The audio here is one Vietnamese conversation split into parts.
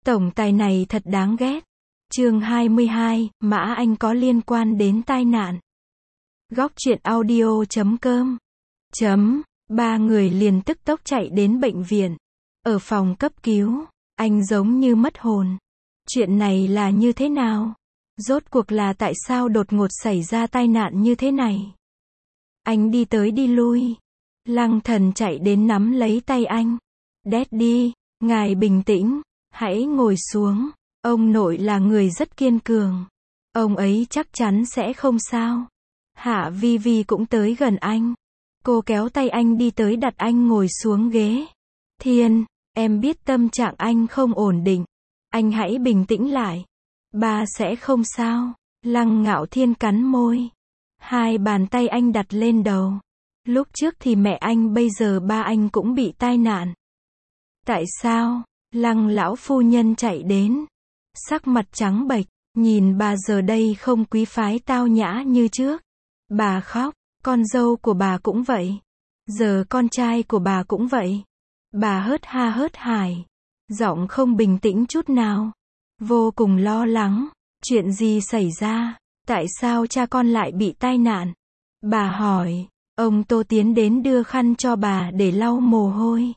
Tổng tài này thật đáng ghét. Chương 22, Mã Anh có liên quan đến tai nạn. Góc truyện audio.com. Ba người liền tức tốc chạy đến bệnh viện. Ở phòng cấp cứu, anh giống như mất hồn. Chuyện này là như thế nào? Rốt cuộc là tại sao đột ngột xảy ra tai nạn như thế này? Anh đi tới đi lui. Lăng Thần chạy đến nắm lấy tay anh. Daddy, ngài bình tĩnh, hãy ngồi xuống. Ông nội là người rất kiên cường. Ông ấy chắc chắn sẽ không sao. Hạ Vi Vi cũng tới gần anh. Cô kéo tay anh đi tới đặt anh ngồi xuống ghế. Thiên, em biết tâm trạng anh không ổn định. Anh hãy bình tĩnh lại. Ba sẽ không sao. Lăng Ngạo Thiên cắn môi. Hai bàn tay anh đặt lên đầu. Lúc trước thì mẹ anh, bây giờ ba anh cũng bị tai nạn. Tại sao? Lăng lão phu nhân chạy đến. Sắc mặt trắng bệch, nhìn bà giờ đây không quý phái tao nhã như trước. Bà khóc, con dâu của bà cũng vậy. Giờ con trai của bà cũng vậy. Bà hớt ha hớt hải. Giọng không bình tĩnh chút nào. Vô cùng lo lắng. Chuyện gì xảy ra? Tại sao cha con lại bị tai nạn? Bà hỏi. Ông Tô tiến đến đưa khăn cho bà để lau mồ hôi.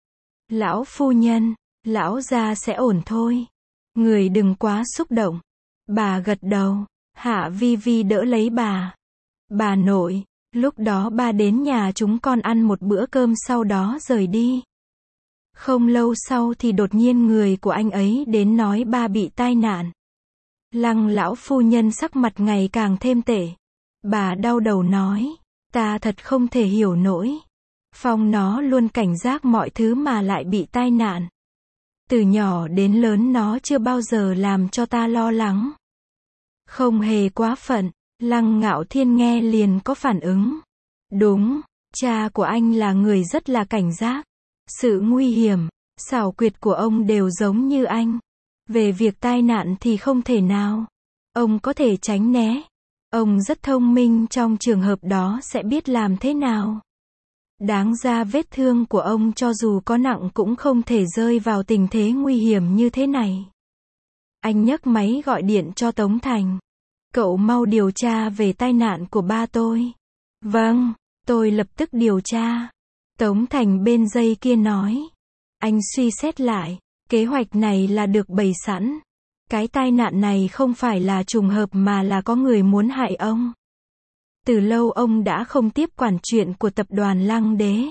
Lão phu nhân, lão gia sẽ ổn thôi. Người đừng quá xúc động. Bà gật đầu. Hạ Vi Vi đỡ lấy bà. Bà nội, lúc đó ba đến nhà chúng con ăn một bữa cơm sau đó rời đi. Không lâu sau thì đột nhiên người của anh ấy đến nói ba bị tai nạn. Lăng lão phu nhân sắc mặt ngày càng thêm tệ. Bà đau đầu nói, ta thật không thể hiểu nổi. Phong nó luôn cảnh giác mọi thứ mà lại bị tai nạn. Từ nhỏ đến lớn nó chưa bao giờ làm cho ta lo lắng. Không hề quá phận. Lăng Ngạo Thiên nghe liền có phản ứng. Đúng, cha của anh là người rất là cảnh giác. Sự nguy hiểm, xảo quyệt của ông đều giống như anh. Về việc tai nạn thì không thể nào. Ông có thể tránh né. Ông rất thông minh, trong trường hợp đó sẽ biết làm thế nào. Đáng ra vết thương của ông cho dù có nặng cũng không thể rơi vào tình thế nguy hiểm như thế này. Anh nhấc máy gọi điện cho Tống Thành. Cậu mau điều tra về tai nạn của ba tôi. Vâng, tôi lập tức điều tra. Tống Thành bên dây kia nói. Anh suy xét lại, kế hoạch này là được bày sẵn. Cái tai nạn này không phải là trùng hợp mà là có người muốn hại ông. Từ lâu ông đã không tiếp quản chuyện của tập đoàn Lăng Đế.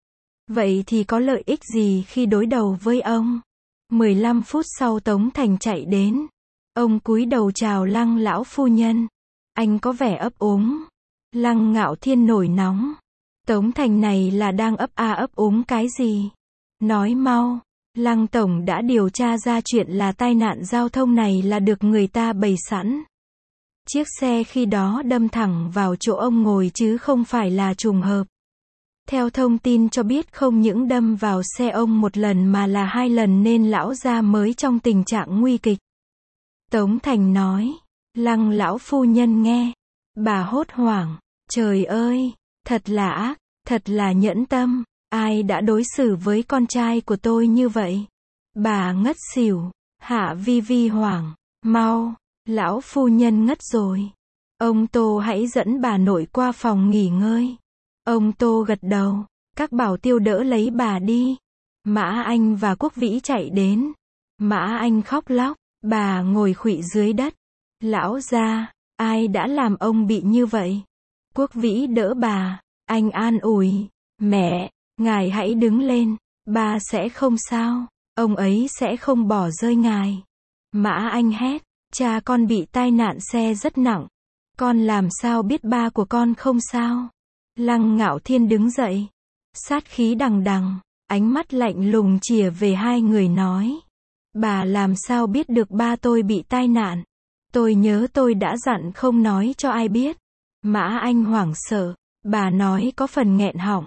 Vậy thì có lợi ích gì khi đối đầu với ông? 15 phút sau Tống Thành chạy đến. Ông cúi đầu chào Lăng lão phu nhân. Anh có vẻ ấp úng. Lăng Ngạo Thiên nổi nóng. Tống Thành này là đang ấp ấp úng cái gì? Nói mau. Lăng tổng đã điều tra ra chuyện là tai nạn giao thông này là được người ta bày sẵn. Chiếc xe khi đó đâm thẳng vào chỗ ông ngồi chứ không phải là trùng hợp. Theo thông tin cho biết không những đâm vào xe ông một lần mà là 2 lần nên lão gia mới trong tình trạng nguy kịch. Tống Thành nói. Lăng lão phu nhân nghe. Bà hốt hoảng. Trời ơi, thật là ác, thật là nhẫn tâm. Ai đã đối xử với con trai của tôi như vậy? Bà ngất xỉu. Hạ Vi Vi hoảng. Mau, lão phu nhân ngất rồi. Ông Tô hãy dẫn bà nội qua phòng nghỉ ngơi. Ông Tô gật đầu. Các bảo tiêu đỡ lấy bà đi. Mã Anh và Quốc Vĩ chạy đến. Mã Anh khóc lóc. Bà ngồi khuỵu dưới đất. Lão gia, ai đã làm ông bị như vậy? Quốc Vĩ đỡ bà. Anh an ủi. Mẹ, ngài hãy đứng lên. Ba sẽ không sao. Ông ấy sẽ không bỏ rơi ngài. Mã Anh hét. Cha con bị tai nạn xe rất nặng. Con làm sao biết ba của con không sao? Lăng Ngạo Thiên đứng dậy. Sát khí đằng đằng. Ánh mắt lạnh lùng chìa về hai người nói. Bà làm sao biết được ba tôi bị tai nạn? Tôi nhớ tôi đã dặn không nói cho ai biết. Mã Anh hoảng sợ. Bà nói có phần nghẹn họng.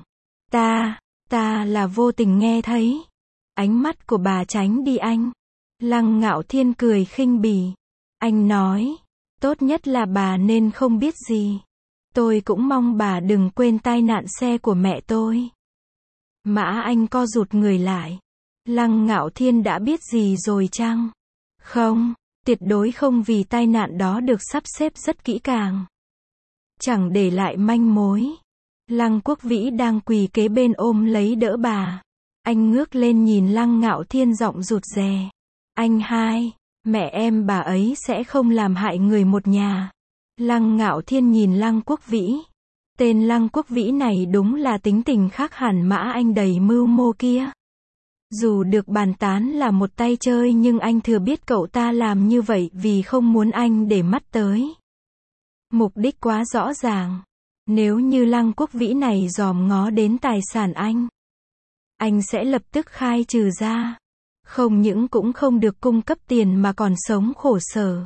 Ta là vô tình nghe thấy. Ánh mắt của bà tránh đi anh. Lăng Ngạo Thiên cười khinh bỉ. Anh nói. Tốt nhất là bà nên không biết gì. Tôi cũng mong bà đừng quên tai nạn xe của mẹ tôi. Mã Anh co rụt người lại. Lăng Ngạo Thiên đã biết gì rồi chăng? Không, tuyệt đối không, vì tai nạn đó được sắp xếp rất kỹ càng. Chẳng để lại manh mối. Lăng Quốc Vĩ đang quỳ kế bên ôm lấy đỡ bà. Anh ngước lên nhìn Lăng Ngạo Thiên, giọng rụt rè. Anh hai, mẹ em bà ấy sẽ không làm hại người một nhà. Lăng Ngạo Thiên nhìn Lăng Quốc Vĩ. Tên Lăng Quốc Vĩ này đúng là tính tình khác hẳn Mã Anh đầy mưu mô kia. Dù được bàn tán là một tay chơi nhưng anh thừa biết cậu ta làm như vậy vì không muốn anh để mắt tới. Mục đích quá rõ ràng. Nếu như Lăng Quốc Vĩ này dòm ngó đến tài sản anh sẽ lập tức khai trừ ra. Không những cũng không được cung cấp tiền mà còn sống khổ sở.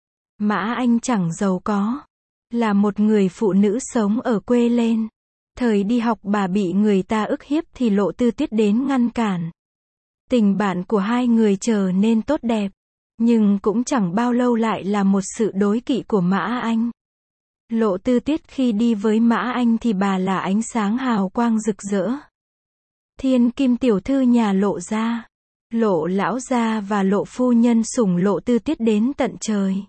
Mã Anh chẳng giàu có. Là một người phụ nữ sống ở quê lên. Thời đi học bà bị người ta ức hiếp thì Lộ Tư Tuyết đến ngăn cản. Tình bạn của hai người trở nên tốt đẹp. Nhưng cũng chẳng bao lâu lại là một sự đối kỵ của Mã Anh. Lộ Tư Tuyết khi đi với Mã Anh thì bà là ánh sáng hào quang rực rỡ. Thiên kim tiểu thư nhà Lộ gia. Lộ lão gia và Lộ phu nhân sủng Lộ Tư Tuyết đến tận trời.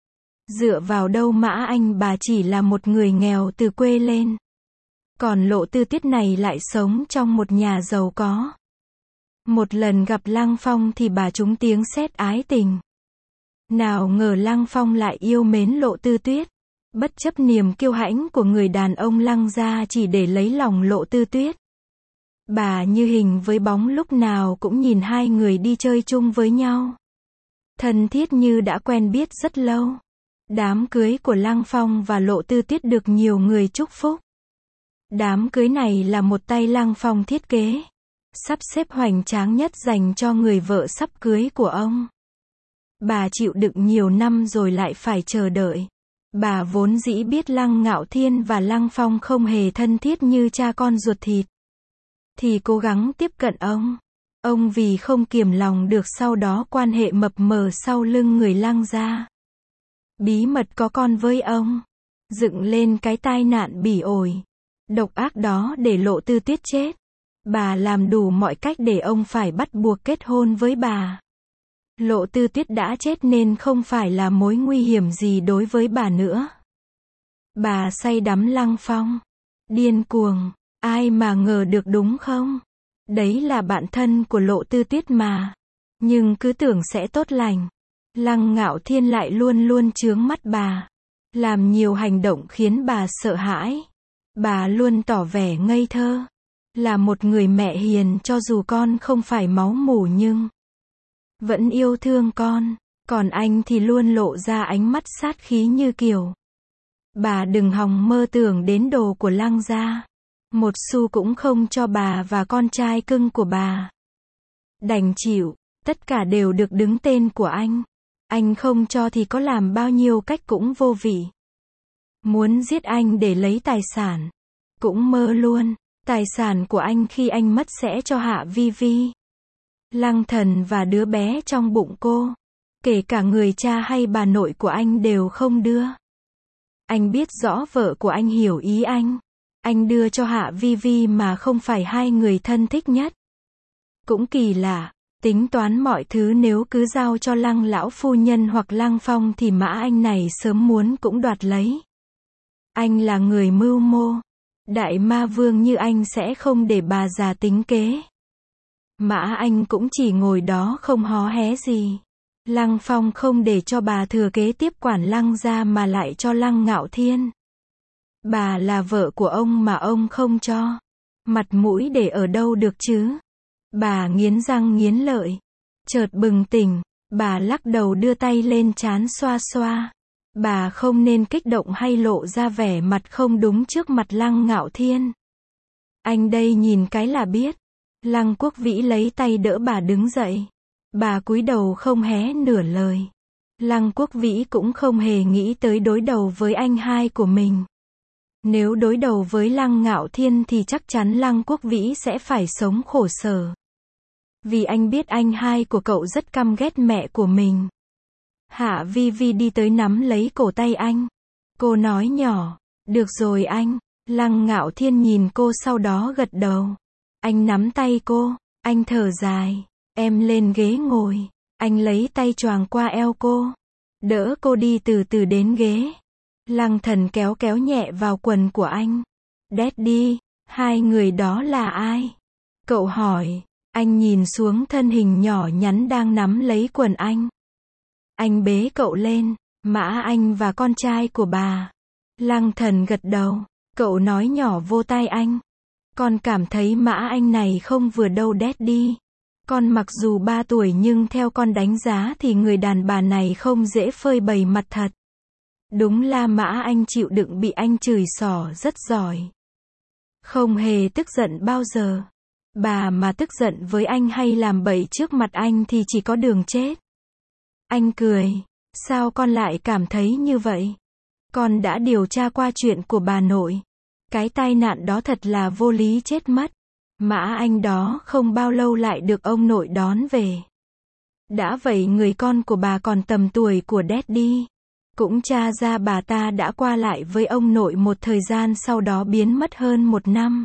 Dựa vào đâu Mã Anh bà chỉ là một người nghèo từ quê lên. Còn Lộ Tư Tuyết này lại sống trong một nhà giàu có. Một lần gặp Lăng Phong thì bà trúng tiếng sét ái tình. Nào ngờ Lăng Phong lại yêu mến Lộ Tư Tuyết. Bất chấp niềm kiêu hãnh của người đàn ông Lăng gia chỉ để lấy lòng Lộ Tư Tuyết. Bà như hình với bóng, lúc nào cũng nhìn hai người đi chơi chung với nhau. Thân thiết như đã quen biết rất lâu. Đám cưới của Lăng Phong và Lộ Tư Tuyết được nhiều người chúc phúc. Đám cưới này là một tay Lăng Phong thiết kế. Sắp xếp hoành tráng nhất dành cho người vợ sắp cưới của ông. Bà chịu đựng nhiều năm rồi lại phải chờ đợi. Bà vốn dĩ biết Lăng Ngạo Thiên và Lăng Phong không hề thân thiết như cha con ruột thịt. Thì cố gắng tiếp cận ông. Ông vì không kiềm lòng được sau đó quan hệ mập mờ sau lưng người Lăng gia. Bí mật có con với ông. Dựng lên cái tai nạn bỉ ổi. Độc ác đó để Lộ Tư Tuyết chết. Bà làm đủ mọi cách để ông phải bắt buộc kết hôn với bà. Lộ Tư Tuyết đã chết nên không phải là mối nguy hiểm gì đối với bà nữa. Bà say đắm Lăng Phong. Điên cuồng. Ai mà ngờ được đúng không? Đấy là bạn thân của Lộ Tư Tuyết mà. Nhưng cứ tưởng sẽ tốt lành. Lăng Ngạo Thiên lại luôn luôn chướng mắt bà. Làm nhiều hành động khiến bà sợ hãi. Bà luôn tỏ vẻ ngây thơ. Là một người mẹ hiền cho dù con không phải máu mủ nhưng vẫn yêu thương con. Còn anh thì luôn lộ ra ánh mắt sát khí như kiểu. Bà đừng hòng mơ tưởng đến đồ của Lăng gia. Một xu cũng không cho bà và con trai cưng của bà. Đành chịu, tất cả đều được đứng tên của anh. Anh không cho thì có làm bao nhiêu cách cũng vô vị. Muốn giết anh để lấy tài sản. Cũng mơ luôn. Tài sản của anh khi anh mất sẽ cho Hạ Vi Vi, Lăng Thần và đứa bé trong bụng cô. Kể cả người cha hay bà nội của anh đều không đưa. Anh biết rõ vợ của anh hiểu ý anh. Anh đưa cho Hạ Vi Vi mà không phải hai người thân thích nhất. Cũng kỳ lạ, tính toán mọi thứ nếu cứ giao cho Lăng lão phu nhân hoặc Lăng Phong thì Mã Anh này sớm muốn cũng đoạt lấy. Anh là người mưu mô. Đại ma vương như anh sẽ không để bà già tính kế. Mã Anh cũng chỉ ngồi đó không hó hé gì. Lăng Phong không để cho bà thừa kế tiếp quản Lăng gia mà lại cho Lăng Ngạo Thiên. Bà là vợ của ông mà ông không cho. Mặt mũi để ở đâu được chứ? Bà nghiến răng nghiến lợi. Chợt bừng tỉnh, bà lắc đầu đưa tay lên trán xoa xoa. Bà không nên kích động hay lộ ra vẻ mặt không đúng trước mặt Lăng Ngạo Thiên. Anh đây nhìn cái là biết. Lăng Quốc Vĩ lấy tay đỡ bà đứng dậy. Bà cúi đầu không hé nửa lời. Lăng Quốc Vĩ cũng không hề nghĩ tới đối đầu với anh hai của mình. Nếu đối đầu với Lăng Ngạo Thiên thì chắc chắn Lăng Quốc Vĩ sẽ phải sống khổ sở. Vì anh biết anh hai của cậu rất căm ghét mẹ của mình. Hạ Vi Vi đi tới nắm lấy cổ tay anh. Cô nói nhỏ, được rồi anh. Lăng Ngạo Thiên nhìn cô sau đó gật đầu. Anh nắm tay cô, anh thở dài. Em lên ghế ngồi. Anh lấy tay choàng qua eo cô. Đỡ cô đi từ từ đến ghế. Lăng Thần kéo kéo nhẹ vào quần của anh. Daddy, hai người đó là ai? Cậu hỏi. Anh nhìn xuống thân hình nhỏ nhắn đang nắm lấy quần anh. Anh bế cậu lên. Mã Anh và con trai của bà. Lăng Thần gật đầu. Cậu nói nhỏ vô tai anh. Con cảm thấy Mã Anh này không vừa đâu Daddy. Con mặc dù 3 tuổi nhưng theo con đánh giá thì người đàn bà này không dễ phơi bày mặt thật. Đúng là Mã Anh chịu đựng bị anh chửi xỏ rất giỏi. Không hề tức giận bao giờ. Bà mà tức giận với anh hay làm bậy trước mặt anh thì chỉ có đường chết. Anh cười. Sao con lại cảm thấy như vậy? Con đã điều tra qua chuyện của bà nội. Cái tai nạn đó thật là vô lý chết mất. Mã Anh đó không bao lâu lại được ông nội đón về. Đã vậy người con của bà còn tầm tuổi của Daddy. Cũng tra ra bà ta đã qua lại với ông nội một thời gian sau đó biến mất hơn 1 năm.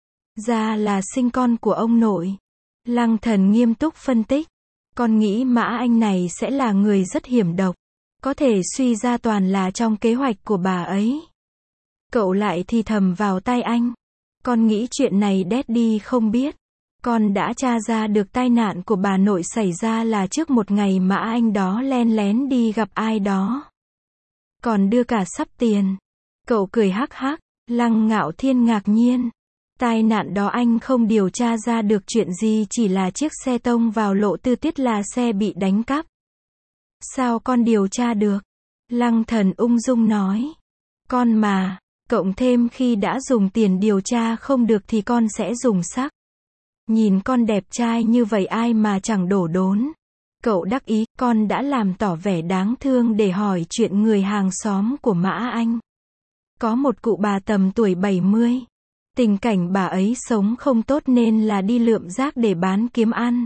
Ra là sinh con của ông nội. Lăng Thần nghiêm túc phân tích. Con nghĩ Mã Anh này sẽ là người rất hiểm độc. Có thể suy ra toàn là trong kế hoạch của bà ấy. Cậu lại thì thầm vào tai anh. Con nghĩ chuyện này Daddy không biết. Con đã tra ra được tai nạn của bà nội xảy ra là trước một ngày Mã Anh đó len lén đi gặp ai đó. Còn đưa cả sắp tiền. Cậu cười hắc hắc. Lăng Ngạo Thiên ngạc nhiên. Tai nạn đó anh không điều tra ra được chuyện gì, chỉ là chiếc xe tông vào lộ tư tiết là xe bị đánh cắp. Sao con điều tra được? Lăng Thần ung dung nói. Con mà, cộng thêm khi đã dùng tiền điều tra không được thì con sẽ dùng sắc. Nhìn con đẹp trai như vậy ai mà chẳng đổ đốn. Cậu đắc ý, con đã làm tỏ vẻ đáng thương để hỏi chuyện người hàng xóm của Mã Anh. Có một cụ bà tầm tuổi 70. Tình cảnh bà ấy sống không tốt nên là đi lượm rác để bán kiếm ăn.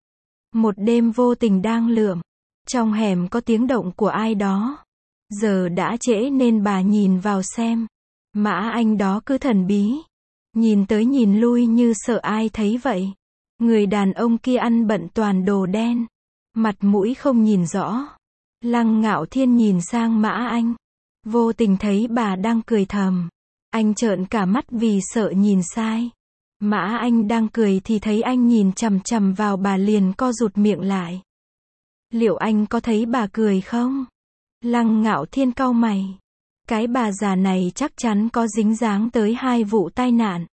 Một đêm vô tình đang lượm. Trong hẻm có tiếng động của ai đó. Giờ đã trễ nên bà nhìn vào xem. Mã Anh đó cứ thần bí. Nhìn tới nhìn lui như sợ ai thấy vậy. Người đàn ông kia ăn bận toàn đồ đen. Mặt mũi không nhìn rõ. Lăng Ngạo Thiên nhìn sang Mã Anh. Vô tình thấy bà đang cười thầm. Anh trợn cả mắt vì sợ nhìn sai. Mã Anh đang cười thì thấy anh nhìn chằm chằm vào bà liền co rụt miệng lại. Liệu anh có thấy bà cười không? Lăng Ngạo Thiên cau mày. Cái bà già này chắc chắn có dính dáng tới 2 vụ tai nạn.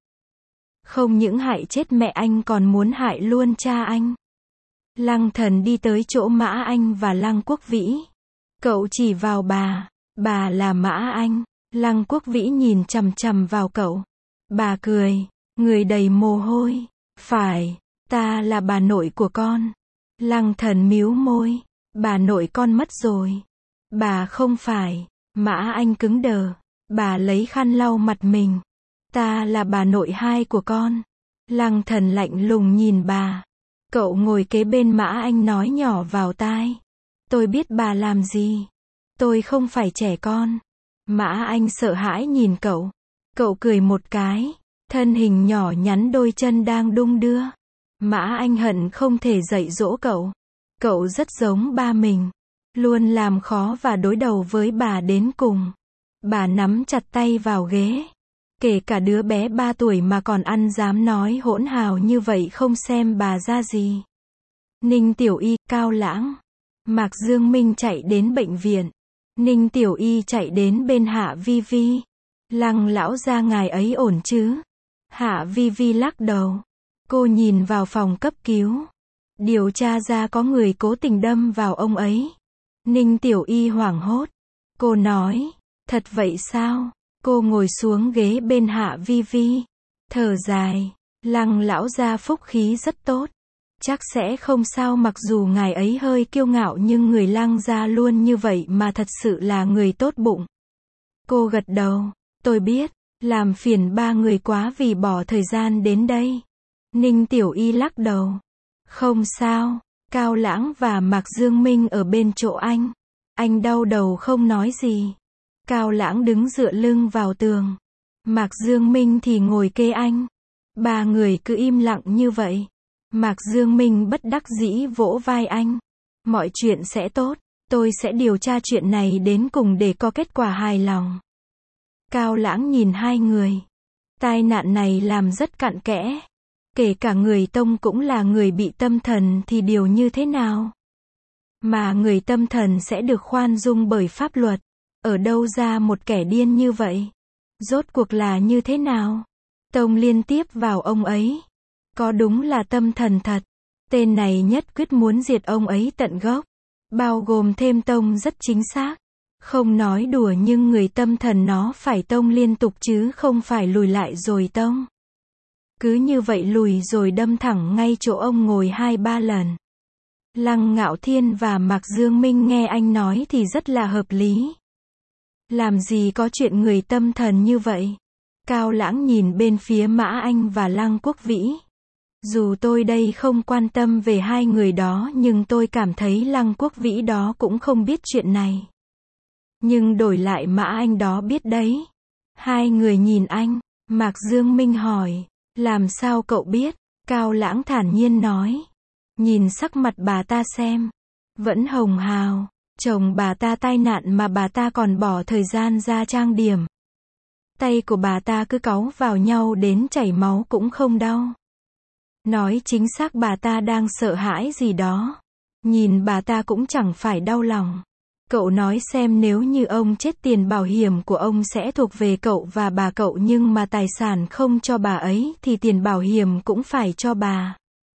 Không những hại chết mẹ anh còn muốn hại luôn cha anh. Lăng Thần đi tới chỗ Mã Anh và Lăng Quốc Vĩ. Cậu chỉ vào bà là Mã Anh. Lăng Quốc Vĩ nhìn chằm chằm vào cậu. Bà cười, người đầy mồ hôi. Phải, ta là bà nội của con. Lăng Thần míu môi. Bà nội con mất rồi. Bà không phải. Mã Anh cứng đờ. Bà lấy khăn lau mặt mình. Ta là bà nội 2 của con. Lăng Thần lạnh lùng nhìn bà. Cậu ngồi kế bên Mã Anh nói nhỏ vào tai. Tôi biết bà làm gì. Tôi không phải trẻ con. Mã Anh sợ hãi nhìn cậu. Cậu cười một cái. Thân hình nhỏ nhắn đôi chân đang đung đưa. Mã Anh hận không thể dạy dỗ cậu. Cậu rất giống ba mình. Luôn làm khó và đối đầu với bà đến cùng. Bà nắm chặt tay vào ghế. Kể cả đứa bé 3 tuổi mà còn ăn dám nói hỗn hào như vậy không xem bà ra gì. Ninh Tiểu Y, Cao Lãng. Mạc Dương Minh chạy đến bệnh viện. Ninh Tiểu Y chạy đến bên Hạ Vi Vi. Lăng lão gia ngài ấy ổn chứ? Hạ Vi Vi lắc đầu. Cô nhìn vào phòng cấp cứu. Điều tra ra có người cố tình đâm vào ông ấy. Ninh Tiểu Y hoảng hốt. Cô nói, thật vậy sao? Cô ngồi xuống ghế bên Hạ Vi Vi. Thở dài. Lăng lão gia phúc khí rất tốt. Chắc sẽ không sao, mặc dù ngài ấy hơi kiêu ngạo nhưng người Lăng gia luôn như vậy mà thật sự là người tốt bụng. Cô gật đầu. Tôi biết, làm phiền 3 người quá vì bỏ thời gian đến đây. Ninh Tiểu Y lắc đầu. Không sao, Cao Lãng và Mạc Dương Minh ở bên chỗ anh. Anh đau đầu không nói gì. Cao Lãng đứng dựa lưng vào tường. Mạc Dương Minh thì ngồi kê anh. 3 người cứ im lặng như vậy. Mạc Dương Minh bất đắc dĩ vỗ vai anh. Mọi chuyện sẽ tốt. Tôi sẽ điều tra chuyện này đến cùng để có kết quả hài lòng. Cao Lãng nhìn hai người. Tai nạn này làm rất cặn kẽ. Kể cả người Tông cũng là người bị tâm thần thì điều như thế nào? Mà người tâm thần sẽ được khoan dung bởi pháp luật. Ở đâu ra một kẻ điên như vậy? Rốt cuộc là như thế nào? Tông liên tiếp vào ông ấy. Có đúng là tâm thần thật. Tên này nhất quyết muốn diệt ông ấy tận gốc. Bao gồm thêm Tông rất chính xác. Không nói đùa nhưng người tâm thần nó phải tông liên tục chứ không phải lùi lại rồi tông. Cứ như vậy lùi rồi đâm thẳng ngay chỗ ông ngồi 2-3 lần. Lăng Ngạo Thiên và Mạc Dương Minh nghe anh nói thì rất là hợp lý. Làm gì có chuyện người tâm thần như vậy? Cao Lãng nhìn bên phía Mã Anh và Lăng Quốc Vĩ. Dù tôi đây không quan tâm về hai người đó nhưng tôi cảm thấy Lăng Quốc Vĩ đó cũng không biết chuyện này. Nhưng đổi lại Mã Anh đó biết đấy. Hai người nhìn anh. Mạc Dương Minh hỏi. Làm sao cậu biết? Cao Lãng thản nhiên nói. Nhìn sắc mặt bà ta xem. Vẫn hồng hào. Chồng bà ta tai nạn mà bà ta còn bỏ thời gian ra trang điểm. Tay của bà ta cứ cáu vào nhau đến chảy máu cũng không đau. Nói chính xác bà ta đang sợ hãi gì đó. Nhìn bà ta cũng chẳng phải đau lòng. Cậu nói xem nếu như ông chết tiền bảo hiểm của ông sẽ thuộc về cậu và bà cậu nhưng mà tài sản không cho bà ấy thì tiền bảo hiểm cũng phải cho bà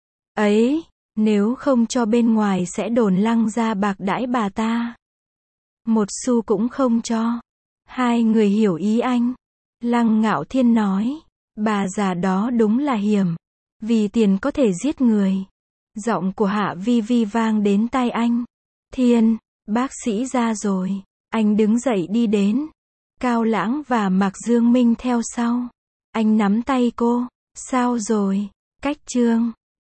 ấy. Nếu không cho bên ngoài sẽ đồn Lăng ra bạc đãi bà ta. Một xu cũng không cho. Hai người hiểu ý anh. Lăng Ngạo Thiên nói. Bà già đó đúng là hiểm. Vì tiền có thể giết người. Giọng của Hạ Vi Vi vang đến tai anh. Thiên, bác sĩ ra rồi. Anh đứng dậy đi đến. Cao Lãng và Mạc Dương Minh theo sau. Anh nắm tay cô. Sao rồi? Cách chương